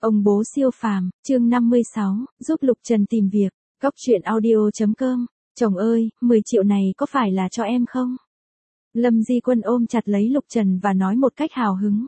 Ông bố siêu phàm, chương 56, giúp Lục Trần tìm việc, Cóc truyện audio.com. Chồng ơi, 10 triệu này có phải là cho em không? Lâm Di Quân ôm chặt lấy Lục Trần và nói một cách hào hứng.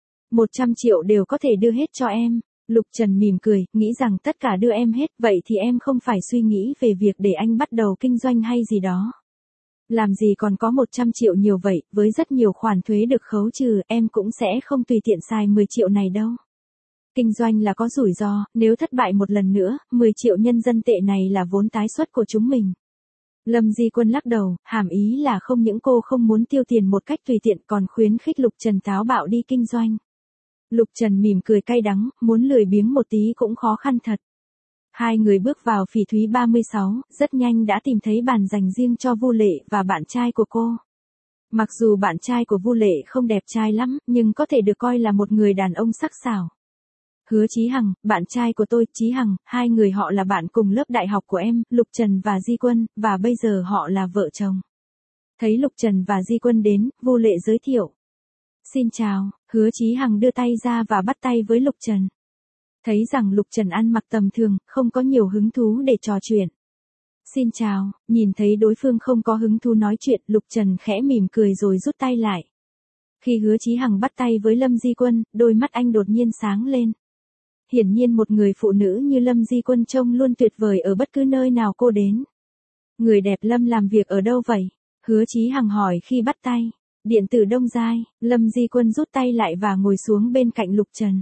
100 triệu đều có thể đưa hết cho em. Lục Trần mỉm cười, nghĩ rằng tất cả đưa em hết, vậy thì em không phải suy nghĩ về việc để anh bắt đầu kinh doanh hay gì đó. Làm gì còn có 100 triệu nhiều vậy, với rất nhiều khoản thuế được khấu trừ, em cũng sẽ không tùy tiện xài 10 triệu này đâu. Kinh doanh là có rủi ro, nếu thất bại một lần nữa, 10 triệu nhân dân tệ này là vốn tái xuất của chúng mình. Lâm Di Quân lắc đầu, hàm ý là không những cô không muốn tiêu tiền một cách tùy tiện còn khuyến khích Lục Trần táo bạo đi kinh doanh. Lục Trần mỉm cười cay đắng, muốn lười biếng một tí cũng khó khăn thật. Hai người bước vào Phỉ Thúy 36, rất nhanh đã tìm thấy bàn dành riêng cho Vu Lệ và bạn trai của cô. Mặc dù bạn trai của Vu Lệ không đẹp trai lắm, nhưng có thể được coi là một người đàn ông sắc sảo. Hứa Chí Hằng, bạn trai của tôi, Chí Hằng, hai người họ là bạn cùng lớp đại học của em, Lục Trần và Di Quân, và bây giờ họ là vợ chồng. Thấy Lục Trần và Di Quân đến, Vu Lệ giới thiệu. Xin chào, Hứa Chí Hằng đưa tay ra và bắt tay với Lục Trần. Thấy rằng Lục Trần ăn mặc tầm thường, không có nhiều hứng thú để trò chuyện. Xin chào, nhìn thấy đối phương không có hứng thú nói chuyện, Lục Trần khẽ mỉm cười rồi rút tay lại. Khi Hứa Chí Hằng bắt tay với Lâm Di Quân, đôi mắt anh đột nhiên sáng lên. Hiển nhiên một người phụ nữ như Lâm Di Quân trông luôn tuyệt vời ở bất cứ nơi nào cô đến. Người đẹp Lâm làm việc ở đâu vậy? Hứa Chí Hằng hỏi khi bắt tay. Điện tử Đông Giai, Lâm Di Quân rút tay lại và ngồi xuống bên cạnh Lục Trần.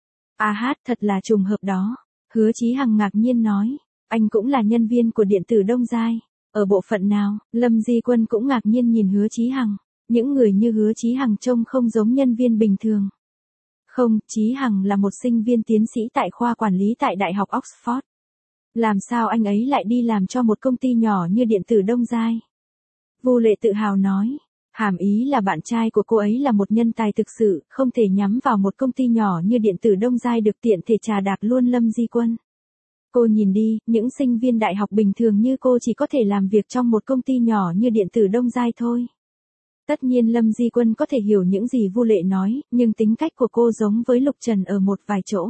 À hát, thật là trùng hợp đó. Hứa Chí Hằng ngạc nhiên nói. Anh cũng là nhân viên của điện tử Đông Giai. Ở bộ phận nào? Lâm Di Quân cũng ngạc nhiên nhìn Hứa Chí Hằng. Những người như Hứa Chí Hằng trông không giống nhân viên bình thường. Không, Chí Hằng là một sinh viên tiến sĩ tại khoa quản lý tại Đại học Oxford. Làm sao anh ấy lại đi làm cho một công ty nhỏ như điện tử Đông Giai? Vu Lệ tự hào nói. Hàm ý là bạn trai của cô ấy là một nhân tài thực sự, không thể nhắm vào một công ty nhỏ như điện tử Đông Giai được tiện thể trà đạp luôn Lâm Di Quân. Cô nhìn đi, những sinh viên đại học bình thường như cô chỉ có thể làm việc trong một công ty nhỏ như điện tử Đông Giai thôi. Tất nhiên Lâm Di Quân có thể hiểu những gì Vu Lệ nói, nhưng tính cách của cô giống với Lục Trần ở một vài chỗ.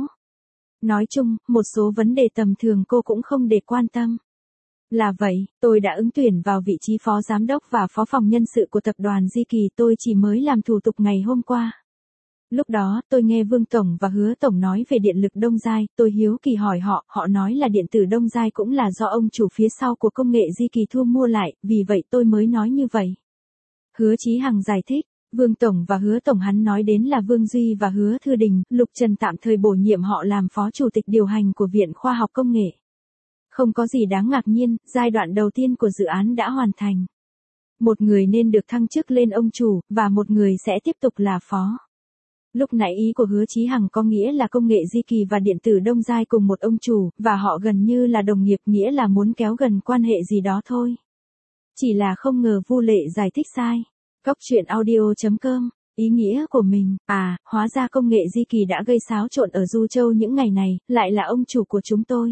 Nói chung, một số vấn đề tầm thường cô cũng không để quan tâm. Là vậy, tôi đã ứng tuyển vào vị trí phó giám đốc và phó phòng nhân sự của tập đoàn Di Kỳ, tôi chỉ mới làm thủ tục ngày hôm qua. Lúc đó, tôi nghe Vương Tổng và Hứa Tổng nói về điện lực Đông Giai, tôi hiếu kỳ hỏi họ nói là điện tử Đông Giai cũng là do ông chủ phía sau của công nghệ Di Kỳ thu mua lại, vì vậy tôi mới nói như vậy. Hứa Chí Hằng giải thích, Vương Tổng và Hứa Tổng hắn nói đến là Vương Duy và Hứa Thư Đình, Lục Trần tạm thời bổ nhiệm họ làm phó chủ tịch điều hành của Viện Khoa học Công nghệ. Không có gì đáng ngạc nhiên, giai đoạn đầu tiên của dự án đã hoàn thành. Một người nên được thăng chức lên ông chủ, và một người sẽ tiếp tục là phó. Lúc nãy ý của Hứa Chí Hằng có nghĩa là công nghệ Di Kỳ và điện tử Đông Giai cùng một ông chủ, và họ gần như là đồng nghiệp, nghĩa là muốn kéo gần quan hệ gì đó thôi. Chỉ là không ngờ Vu Lệ giải thích sai. Cóc truyện audio.com, ý nghĩa của mình, hóa ra công nghệ Di Kỳ đã gây xáo trộn ở Du Châu những ngày này, lại là ông chủ của chúng tôi.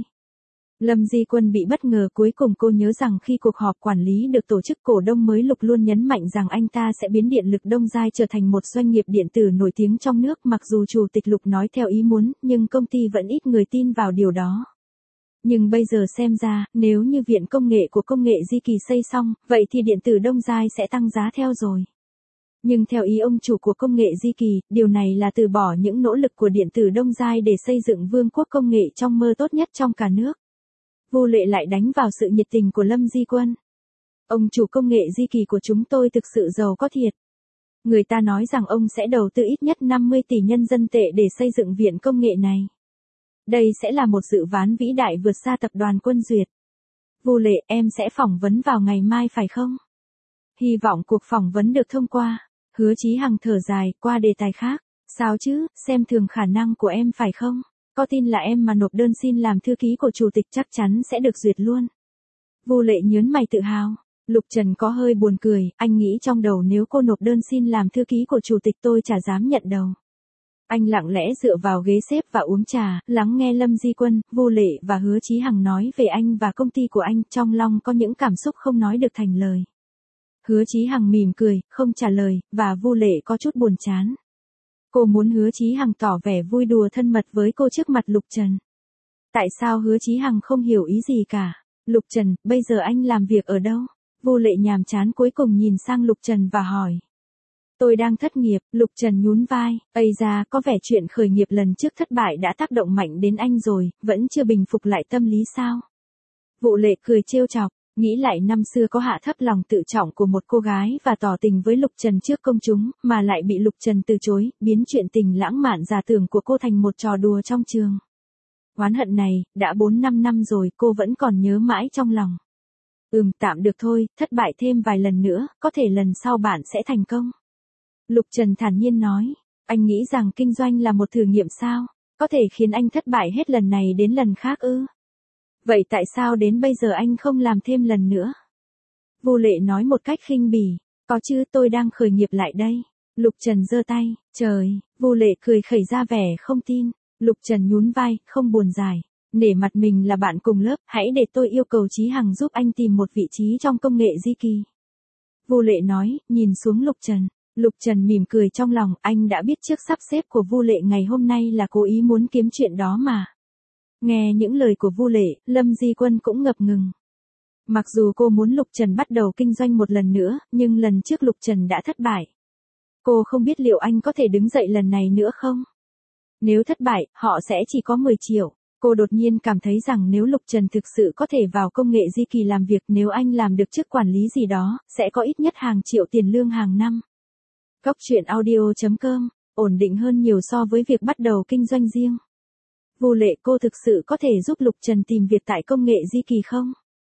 Lâm Di Quân bị bất ngờ, cuối cùng cô nhớ rằng khi cuộc họp quản lý được tổ chức, cổ đông mới Lục luôn nhấn mạnh rằng anh ta sẽ biến điện lực Đông Giai trở thành một doanh nghiệp điện tử nổi tiếng trong nước. Mặc dù chủ tịch Lục nói theo ý muốn, nhưng công ty vẫn ít người tin vào điều đó. Nhưng bây giờ xem ra, nếu như viện công nghệ của công nghệ Di Kỳ xây xong, vậy thì điện tử Đông Giai sẽ tăng giá theo rồi. Nhưng theo ý ông chủ của công nghệ Di Kỳ, điều này là từ bỏ những nỗ lực của điện tử Đông Giai để xây dựng vương quốc công nghệ trong mơ tốt nhất trong cả nước. Vu Lệ lại đánh vào sự nhiệt tình của Lâm Di Quân. Ông chủ công nghệ Di Kỳ của chúng tôi thực sự giàu có thiệt. Người ta nói rằng ông sẽ đầu tư ít nhất 50 tỷ nhân dân tệ để xây dựng viện công nghệ này. Đây sẽ là một dự án vĩ đại vượt xa tập đoàn Quân Duyệt. Vu Lệ, em sẽ phỏng vấn vào ngày mai phải không? Hy vọng cuộc phỏng vấn được thông qua. Hứa Chí Hằng thở dài, qua đề tài khác. Sao chứ, xem thường khả năng của em phải không? Có tin là em mà nộp đơn xin làm thư ký của chủ tịch chắc chắn sẽ được duyệt luôn. Vu Lệ nhớn mày tự hào. Lục Trần có hơi buồn cười, anh nghĩ trong đầu nếu cô nộp đơn xin làm thư ký của chủ tịch tôi chả dám nhận đâu. Anh lặng lẽ dựa vào ghế xếp và uống trà, lắng nghe Lâm Di Quân, Vu Lệ và Hứa Chí Hằng nói về anh và công ty của anh, trong lòng có những cảm xúc không nói được thành lời. Hứa Chí Hằng mỉm cười, không trả lời, và Vu Lệ có chút buồn chán. Cô muốn Hứa Chí Hằng tỏ vẻ vui đùa thân mật với cô trước mặt Lục Trần. Tại sao Hứa Chí Hằng không hiểu ý gì cả? Lục Trần, bây giờ anh làm việc ở đâu? Vu Lệ nhàm chán cuối cùng nhìn sang Lục Trần và hỏi. Tôi đang thất nghiệp, Lục Trần nhún vai, ây da, có vẻ chuyện khởi nghiệp lần trước thất bại đã tác động mạnh đến anh rồi, vẫn chưa bình phục lại tâm lý sao? Vu Lệ cười trêu chọc, nghĩ lại năm xưa có hạ thấp lòng tự trọng của một cô gái và tỏ tình với Lục Trần trước công chúng, mà lại bị Lục Trần từ chối, biến chuyện tình lãng mạn giả tưởng của cô thành một trò đùa trong trường. Oán hận này, đã 4-5 năm rồi cô vẫn còn nhớ mãi trong lòng. Tạm được thôi, thất bại thêm vài lần nữa, có thể lần sau bạn sẽ thành công. Lục Trần thản nhiên nói, anh nghĩ rằng kinh doanh là một thử nghiệm sao? Có thể khiến anh thất bại hết lần này đến lần khác ư? Vậy tại sao đến bây giờ anh không làm thêm lần nữa? Vu Lệ nói một cách khinh bỉ, có chứ, tôi đang khởi nghiệp lại đây. Lục Trần giơ tay, trời, Vu Lệ cười khẩy ra vẻ không tin. Lục Trần nhún vai, không buồn giải. Nể mặt mình là bạn cùng lớp, hãy để tôi yêu cầu Chí Hằng giúp anh tìm một vị trí trong công nghệ di kỳ. Vu Lệ nói, nhìn xuống Lục Trần. Lục Trần mỉm cười trong lòng, anh đã biết trước sắp xếp của Vu Lệ ngày hôm nay là cố ý muốn kiếm chuyện đó mà. Nghe những lời của Vu Lệ, Lâm Di Quân cũng ngập ngừng. Mặc dù cô muốn Lục Trần bắt đầu kinh doanh một lần nữa, nhưng lần trước Lục Trần đã thất bại. Cô không biết liệu anh có thể đứng dậy lần này nữa không? Nếu thất bại, họ sẽ chỉ có 10 triệu. Cô đột nhiên cảm thấy rằng nếu Lục Trần thực sự có thể vào công nghệ di kỳ làm việc, nếu anh làm được chức quản lý gì đó, sẽ có ít nhất hàng triệu tiền lương hàng năm. Góc truyện audio.com, ổn định hơn nhiều so với việc bắt đầu kinh doanh riêng. Vu Lệ, cô thực sự có thể giúp Lục Trần tìm việc tại công nghệ di kỳ không?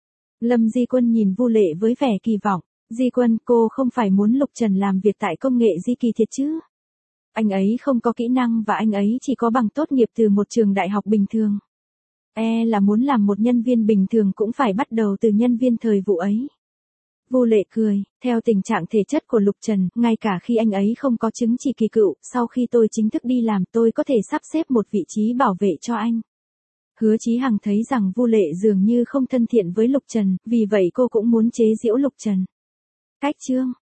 Lâm Di Quân nhìn Vu Lệ với vẻ kỳ vọng. Di Quân, cô không phải muốn Lục Trần làm việc tại công nghệ di kỳ thiệt chứ? Anh ấy không có kỹ năng và anh ấy chỉ có bằng tốt nghiệp từ một trường đại học bình thường. Là muốn làm một nhân viên bình thường cũng phải bắt đầu từ nhân viên thời vụ ấy. Vu Lệ cười, theo tình trạng thể chất của Lục Trần, ngay cả khi anh ấy không có chứng chỉ kỳ cựu, sau khi tôi chính thức đi làm tôi có thể sắp xếp một vị trí bảo vệ cho anh. Hứa Chí Hằng thấy rằng Vu Lệ dường như không thân thiện với Lục Trần, vì vậy cô cũng muốn chế giễu Lục Trần. Cách chương